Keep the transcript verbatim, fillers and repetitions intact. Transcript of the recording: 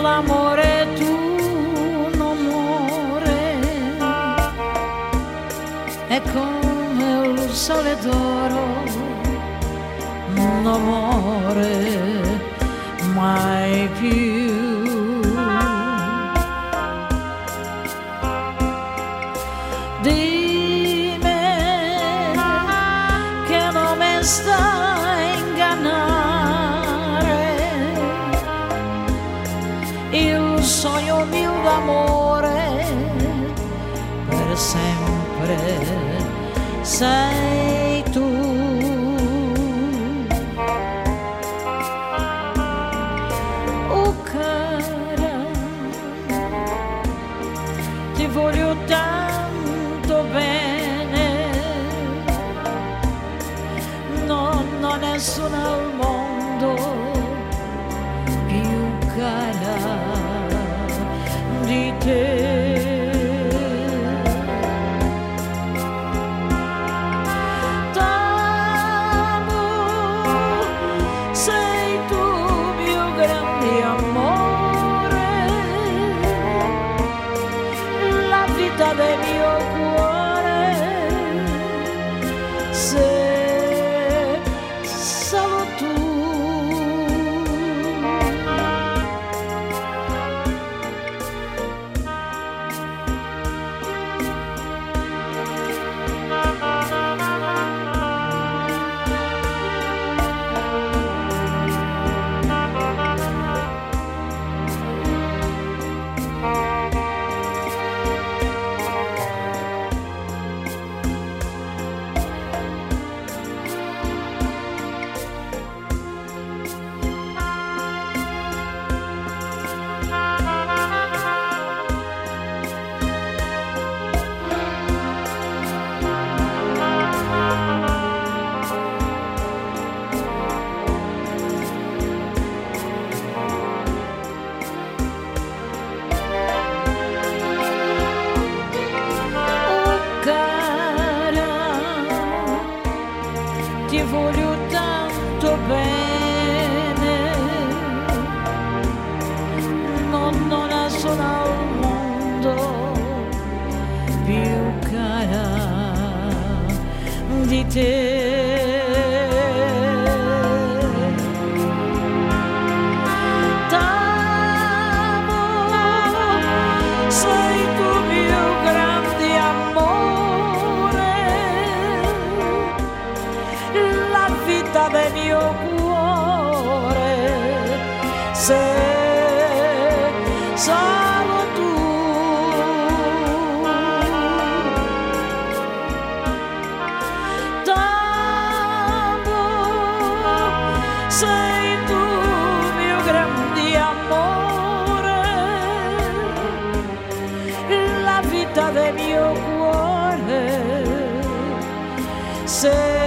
l'amore tu non muore, è come il sole d'oro, non muore mai più. Dimmi che non mi stai a ingannare, il sogno mio d'amore per sempre sei tu. Oh cara, ti voglio tanto bene, non ho nessuno al mondo più cara di te. T'amo, sei tu mio grande amore, la vita del mio cuore, sei solo tu. Ti voglio tanto bene, non ho nessuno al mondo più cara di te. T'amo, sei tu mio grande amore, la vita del mio cuore, sei solo tu. T'amo, sei tu mio grande amore, la vita del mio cuore, sei